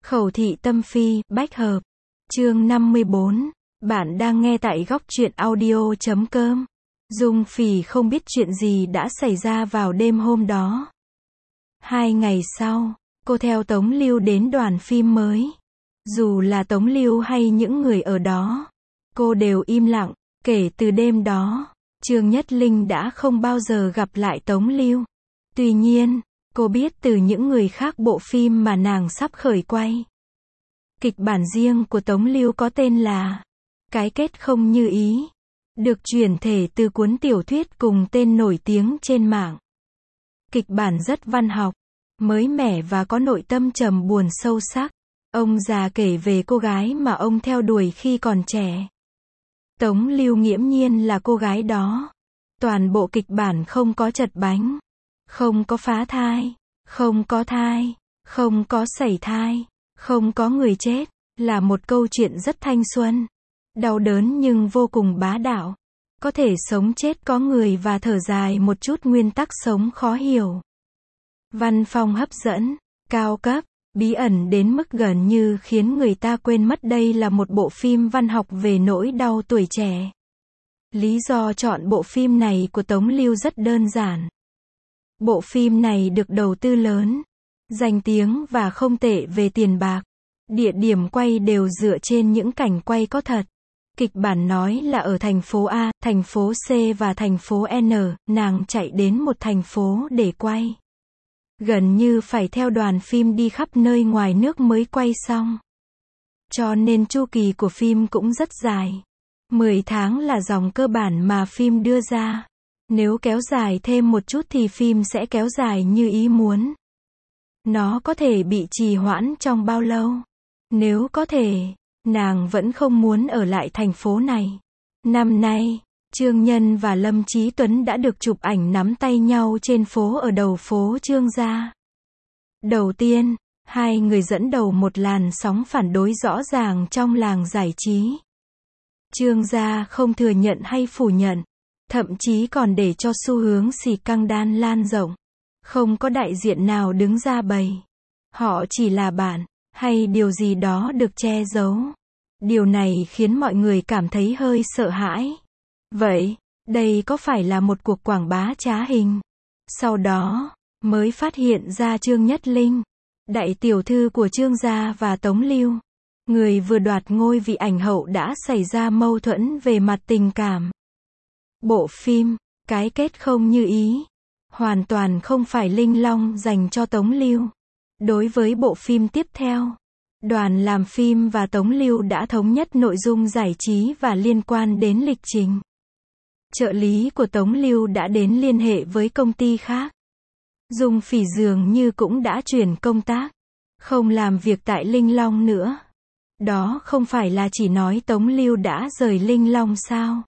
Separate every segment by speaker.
Speaker 1: Khẩu thị tâm phi, bách hợp. Chương 54. Bạn đang nghe tại góc truyện audio.com. Dung Phỉ không biết chuyện gì đã xảy ra vào đêm hôm đó. 2 ngày sau, cô theo Tống Lưu đến đoàn phim mới. Dù là Tống Lưu hay những người ở đó, cô đều im lặng. Kể từ đêm đó, Trương Nhất Linh đã không bao giờ gặp lại Tống Lưu. Tuy nhiên, cô biết từ những người khác bộ phim mà nàng sắp khởi quay. Kịch bản riêng của Tống Lưu có tên là Cái kết không như ý, được chuyển thể từ cuốn tiểu thuyết cùng tên nổi tiếng trên mạng. Kịch bản rất văn học, mới mẻ và có nội tâm trầm buồn sâu sắc. Ông già kể về cô gái mà ông theo đuổi khi còn trẻ. Tống Lưu nghiễm nhiên là cô gái đó. Toàn bộ kịch bản không có trật bánh, không có phá thai, không có sảy thai, không có người chết, là một câu chuyện rất thanh xuân, đau đớn nhưng vô cùng bá đạo. Có thể sống chết có người và thở dài một chút nguyên tắc sống khó hiểu. Văn phong hấp dẫn, cao cấp, bí ẩn đến mức gần như khiến người ta quên mất đây là một bộ phim văn học về nỗi đau tuổi trẻ. Lý do chọn bộ phim này của Tống Lưu rất đơn giản. Bộ phim này được đầu tư lớn, danh tiếng và không tệ về tiền bạc. Địa điểm quay đều dựa trên những cảnh quay có thật. Kịch bản nói là ở thành phố A, thành phố C và thành phố N, nàng chạy đến một thành phố để quay. Gần như phải theo đoàn phim đi khắp nơi ngoài nước mới quay xong. Cho nên chu kỳ của phim cũng rất dài. 10 tháng là dòng cơ bản mà phim đưa ra. Nếu kéo dài thêm một chút thì phim sẽ kéo dài như ý muốn. Nó có thể bị trì hoãn trong bao lâu? Nếu có thể, nàng vẫn không muốn ở lại thành phố này. Năm nay, Trương Nhân và Lâm Chí Tuấn đã được chụp ảnh nắm tay nhau trên phố ở đầu phố Trương gia. Đầu tiên, hai người dẫn đầu một làn sóng phản đối rõ ràng trong làng giải trí. Trương gia không thừa nhận hay phủ nhận, thậm chí còn để cho xu hướng xì căng đan lan rộng. Không có đại diện nào đứng ra bày. Họ chỉ là bạn, hay điều gì đó được che giấu. Điều này khiến mọi người cảm thấy hơi sợ hãi. Vậy, đây có phải là một cuộc quảng bá trá hình? Sau đó, mới phát hiện ra Trương Nhất Linh, đại tiểu thư của Trương gia và Tống Lưu, người vừa đoạt ngôi vị ảnh hậu đã xảy ra mâu thuẫn về mặt tình cảm. Bộ phim, Cái kết không như ý, hoàn toàn không phải Linh Long dành cho Tống Lưu. Đối với bộ phim tiếp theo, đoàn làm phim và Tống Lưu đã thống nhất nội dung giải trí và liên quan đến lịch trình. Trợ lý của Tống Lưu đã đến liên hệ với công ty khác. Dung Phỉ dường như cũng đã chuyển công tác, không làm việc tại Linh Long nữa. Đó không phải là chỉ nói Tống Lưu đã rời Linh Long sao?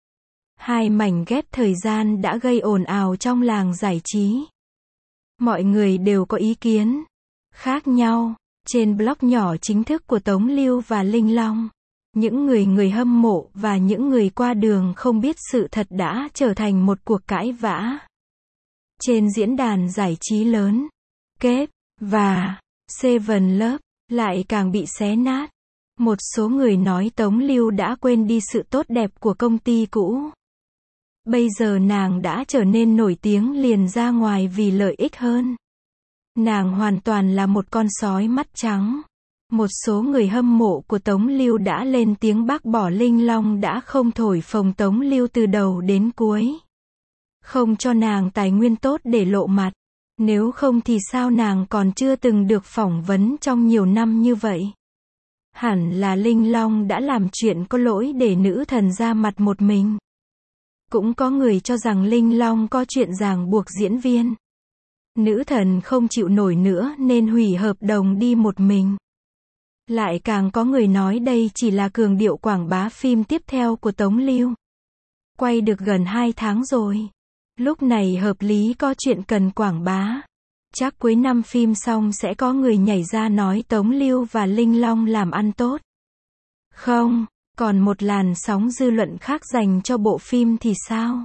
Speaker 1: Hai mảnh ghép thời gian đã gây ồn ào trong làng giải trí. Mọi người đều có ý kiến khác nhau. Trên blog nhỏ chính thức của Tống Lưu và Linh Long, những người hâm mộ và những người qua đường không biết sự thật đã trở thành một cuộc cãi vã. Trên diễn đàn giải trí lớn, Kết và Seven Love lại càng bị xé nát. Một số người nói Tống Lưu đã quên đi sự tốt đẹp của công ty cũ. Bây giờ nàng đã trở nên nổi tiếng liền ra ngoài vì lợi ích hơn. Nàng hoàn toàn là một con sói mắt trắng. Một số người hâm mộ của Tống Lưu đã lên tiếng bác bỏ Linh Long đã không thổi phồng Tống Lưu từ đầu đến cuối. Không cho nàng tài nguyên tốt để lộ mặt. Nếu không thì sao nàng còn chưa từng được phỏng vấn trong nhiều năm như vậy? Hẳn là Linh Long đã làm chuyện có lỗi để nữ thần ra mặt một mình. Cũng có người cho rằng Linh Long có chuyện ràng buộc diễn viên. Nữ thần không chịu nổi nữa nên hủy hợp đồng đi một mình. Lại càng có người nói đây chỉ là cường điệu quảng bá phim tiếp theo của Tống Lưu. Quay được gần 2 tháng rồi. Lúc này hợp lý có chuyện cần quảng bá. Chắc cuối năm phim xong sẽ có người nhảy ra nói Tống Lưu và Linh Long làm ăn tốt. Không, còn một làn sóng dư luận khác dành cho bộ phim thì sao?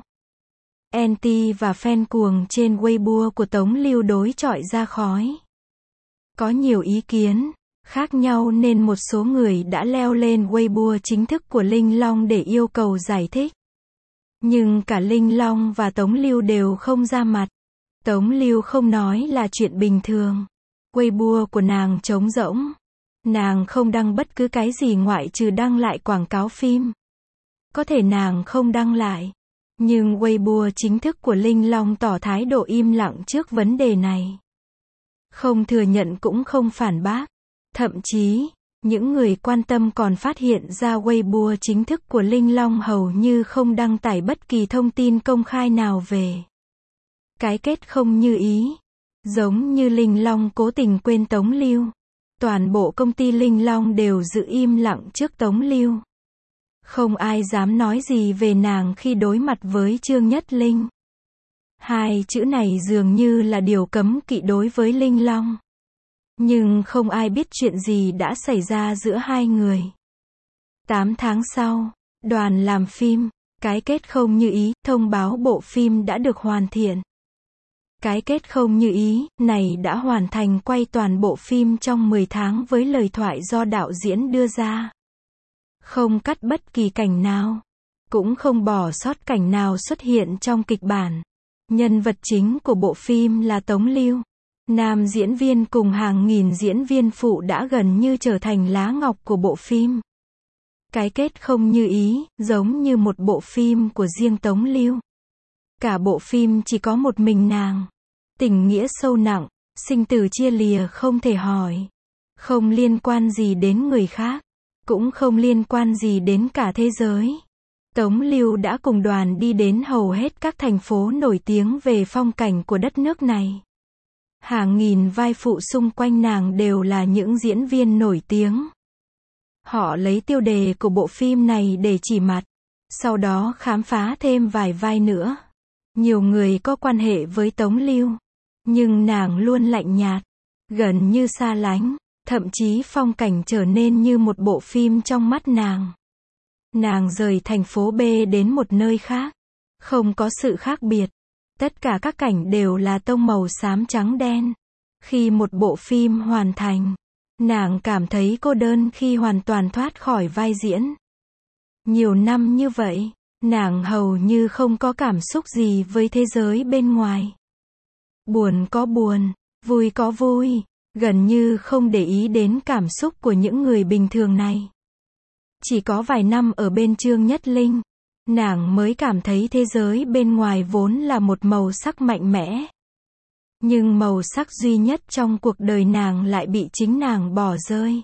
Speaker 1: Anti và fan cuồng trên Weibo của Tống Lưu đối chọi ra khói. Có nhiều ý kiến khác nhau nên một số người đã leo lên Weibo chính thức của Linh Long để yêu cầu giải thích. Nhưng cả Linh Long và Tống Lưu đều không ra mặt. Tống Lưu không nói là chuyện bình thường. Weibo của nàng trống rỗng. Nàng không đăng bất cứ cái gì ngoại trừ đăng lại quảng cáo phim. Có thể nàng không đăng lại. Nhưng Weibo chính thức của Linh Long tỏ thái độ im lặng trước vấn đề này. Không thừa nhận cũng không phản bác. Thậm chí, những người quan tâm còn phát hiện ra Weibo chính thức của Linh Long hầu như không đăng tải bất kỳ thông tin công khai nào về cái kết không như ý. Giống như Linh Long cố tình quên Tống Lưu. Toàn bộ công ty Linh Long đều giữ im lặng trước Tống Lưu. Không ai dám nói gì về nàng khi đối mặt với Trương Nhất Linh. Hai chữ này dường như là điều cấm kỵ đối với Linh Long. Nhưng không ai biết chuyện gì đã xảy ra giữa hai người. 8 tháng sau, đoàn làm phim, cái kết không như ý, thông báo bộ phim đã được hoàn thiện. Cái kết không như ý, này đã hoàn thành quay toàn bộ phim trong 10 tháng với lời thoại do đạo diễn đưa ra. Không cắt bất kỳ cảnh nào. Cũng không bỏ sót cảnh nào xuất hiện trong kịch bản. Nhân vật chính của bộ phim là Tống Lưu. Nam diễn viên cùng hàng nghìn diễn viên phụ đã gần như trở thành lá ngọc của bộ phim. Cái kết không như ý, giống như một bộ phim của riêng Tống Lưu. Cả bộ phim chỉ có một mình nàng. Tình nghĩa sâu nặng, sinh tử chia lìa không thể hỏi. Không liên quan gì đến người khác. Cũng không liên quan gì đến cả thế giới. Tống Lưu đã cùng đoàn đi đến hầu hết các thành phố nổi tiếng về phong cảnh của đất nước này. Hàng nghìn vai phụ xung quanh nàng đều là những diễn viên nổi tiếng. Họ lấy tiêu đề của bộ phim này để chỉ mặt. Sau đó khám phá thêm vài vai nữa. Nhiều người có quan hệ với Tống Lưu. Nhưng nàng luôn lạnh nhạt. Gần như xa lánh. Thậm chí phong cảnh trở nên như một bộ phim trong mắt nàng. Nàng rời thành phố B đến một nơi khác. Không có sự khác biệt. Tất cả các cảnh đều là tông màu xám trắng đen. Khi một bộ phim hoàn thành, nàng cảm thấy cô đơn khi hoàn toàn thoát khỏi vai diễn. Nhiều năm như vậy, nàng hầu như không có cảm xúc gì với thế giới bên ngoài. Buồn có buồn, vui có vui, gần như không để ý đến cảm xúc của những người bình thường này. Chỉ có vài năm ở bên Trương Nhất Linh, nàng mới cảm thấy thế giới bên ngoài vốn là một màu sắc mạnh mẽ. Nhưng màu sắc duy nhất trong cuộc đời nàng lại bị chính nàng bỏ rơi.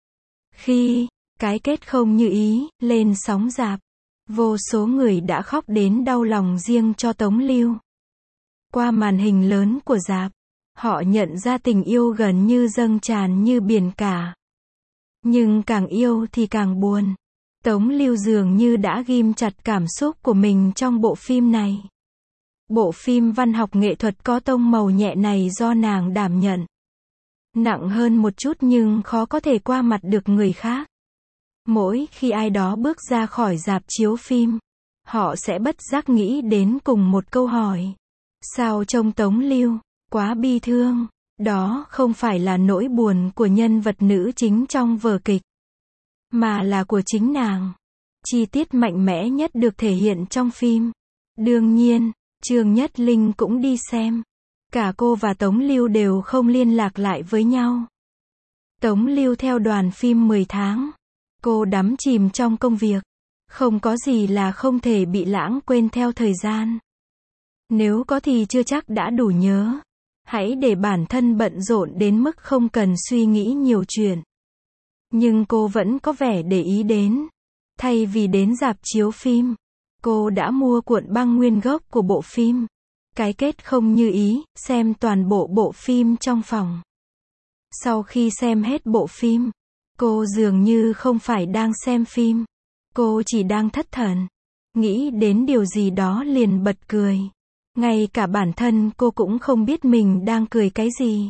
Speaker 1: Khi cái kết không như ý lên sóng rạp, vô số người đã khóc đến đau lòng riêng cho Tống Lưu. Qua màn hình lớn của rạp, họ nhận ra tình yêu gần như dâng tràn như biển cả. Nhưng càng yêu thì càng buồn. Tống Lưu dường như đã ghim chặt cảm xúc của mình trong bộ phim này. Bộ phim văn học nghệ thuật có tông màu nhẹ này do nàng đảm nhận. Nặng hơn một chút nhưng khó có thể qua mặt được người khác. Mỗi khi ai đó bước ra khỏi rạp chiếu phim, họ sẽ bất giác nghĩ đến cùng một câu hỏi. Sao trông Tống Lưu quá bi thương? Đó không phải là nỗi buồn của nhân vật nữ chính trong vở kịch, mà là của chính nàng. Chi tiết mạnh mẽ nhất được thể hiện trong phim. Đương nhiên, Trương Nhất Linh cũng đi xem. Cả cô và Tống Lưu đều không liên lạc lại với nhau. Tống Lưu theo đoàn phim 10 tháng. Cô đắm chìm trong công việc. Không có gì là không thể bị lãng quên theo thời gian. Nếu có thì chưa chắc đã đủ nhớ. Hãy để bản thân bận rộn đến mức không cần suy nghĩ nhiều chuyện. Nhưng cô vẫn có vẻ để ý đến. Thay vì đến rạp chiếu phim, cô đã mua cuộn băng nguyên gốc của bộ phim. Cái kết không như ý, xem toàn bộ bộ phim trong phòng. Sau khi xem hết bộ phim, cô dường như không phải đang xem phim. Cô chỉ đang thất thần. Nghĩ đến điều gì đó liền bật cười. Ngay cả bản thân cô cũng không biết mình đang cười cái gì.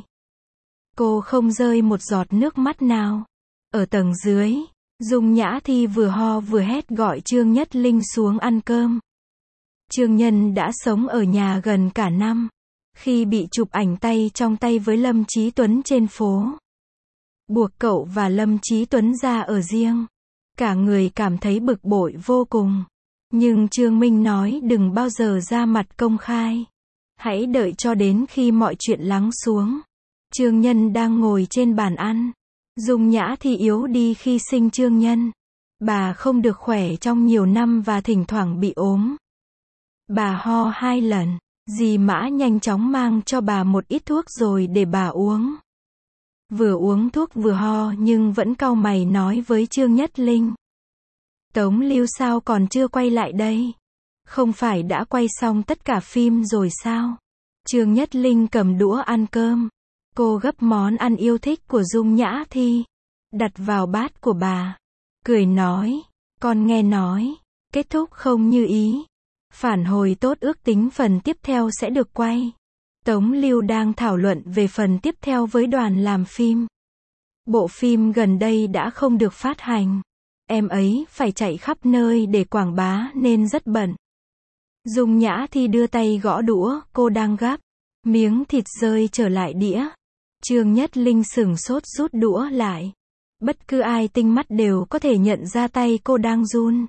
Speaker 1: Cô không rơi một giọt nước mắt nào. Ở tầng dưới, Dung Nhã Thi vừa ho vừa hét gọi Trương Nhất Linh xuống ăn cơm. Trương Nhân đã sống ở nhà gần cả năm. Khi bị chụp ảnh tay trong tay với Lâm Chí Tuấn trên phố, buộc cậu và Lâm Chí Tuấn ra ở riêng. Cả người cảm thấy bực bội vô cùng. Nhưng Trương Minh nói đừng bao giờ ra mặt công khai. Hãy đợi cho đến khi mọi chuyện lắng xuống. Trương Nhân đang ngồi trên bàn ăn. Dung Nhã thì yếu đi khi sinh Trương Nhân. Bà không được khỏe trong nhiều năm và thỉnh thoảng bị ốm. Bà ho 2 lần. Dì Mã nhanh chóng mang cho bà một ít thuốc rồi để bà uống. Vừa uống thuốc vừa ho nhưng vẫn cau mày nói với Trương Nhất Linh. Tống Lưu sao còn chưa quay lại đây? Không phải đã quay xong tất cả phim rồi sao? Trương Nhất Linh cầm đũa ăn cơm. Cô gấp món ăn yêu thích của Dung Nhã Thi. Đặt vào bát của bà. Cười nói. Con nghe nói. Kết thúc không như ý. Phản hồi tốt ước tính phần tiếp theo sẽ được quay. Tống Lưu đang thảo luận về phần tiếp theo với đoàn làm phim. Bộ phim gần đây đã không được phát hành. Em ấy phải chạy khắp nơi để quảng bá nên rất bận. Dung Nhã Thi đưa tay gõ đũa, cô đang gắp. Miếng thịt rơi trở lại đĩa. Trương Nhất Linh sửng sốt rút đũa lại. Bất cứ ai tinh mắt đều có thể nhận ra tay cô đang run.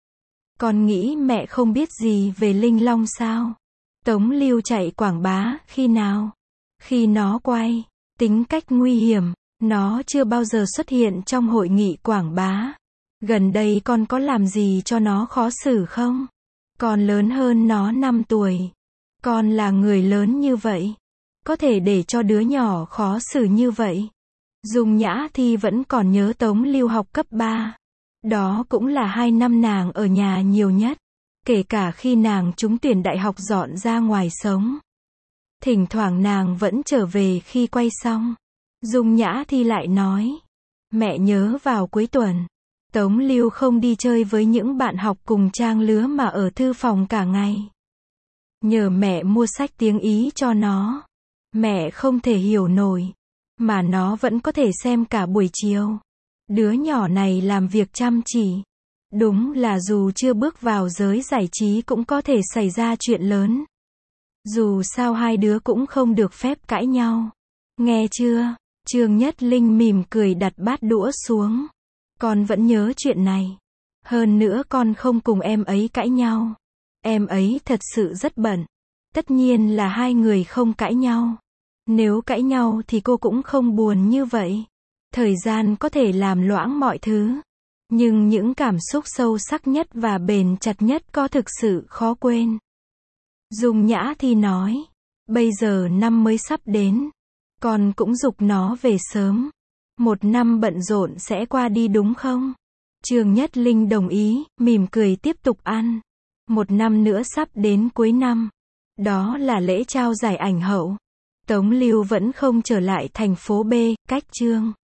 Speaker 1: Con nghĩ mẹ không biết gì về Linh Long sao? Tống Lưu chạy quảng bá, khi nào? Khi nó quay. Tính cách nguy hiểm, nó chưa bao giờ xuất hiện trong hội nghị quảng bá. Gần đây con có làm gì cho nó khó xử không? Con lớn hơn nó 5 tuổi. Con là người lớn như vậy. Có thể để cho đứa nhỏ khó xử như vậy. Dung Nhã Thi vẫn còn nhớ Tống Lưu học cấp 3. Đó cũng là 2 năm nàng ở nhà nhiều nhất. Kể cả khi nàng trúng tuyển đại học dọn ra ngoài sống. Thỉnh thoảng nàng vẫn trở về khi quay xong. Dung Nhã Thi lại nói. Mẹ nhớ vào cuối tuần. Tống Lưu không đi chơi với những bạn học cùng trang lứa mà ở thư phòng cả ngày. Nhờ mẹ mua sách tiếng Ý cho nó. Mẹ không thể hiểu nổi. Mà nó vẫn có thể xem cả buổi chiều. Đứa nhỏ này làm việc chăm chỉ. Đúng là dù chưa bước vào giới giải trí cũng có thể xảy ra chuyện lớn. Dù sao hai đứa cũng không được phép cãi nhau. Nghe chưa? Trương Nhất Linh mỉm cười đặt bát đũa xuống. Con vẫn nhớ chuyện này. Hơn nữa con không cùng em ấy cãi nhau. Em ấy thật sự rất bận. Tất nhiên là hai người không cãi nhau. Nếu cãi nhau thì cô cũng không buồn như vậy. Thời gian có thể làm loãng mọi thứ. Nhưng những cảm xúc sâu sắc nhất và bền chặt nhất có thực sự khó quên. Dung Nhã Thi nói. Bây giờ năm mới sắp đến. Con cũng giục nó về sớm. 1 năm bận rộn sẽ qua đi đúng không? Trương Nhất Linh đồng ý, mỉm cười tiếp tục ăn. 1 năm nữa sắp đến cuối năm. Đó là lễ trao giải ảnh hậu. Tống Lưu vẫn không trở lại thành phố B, cách Trương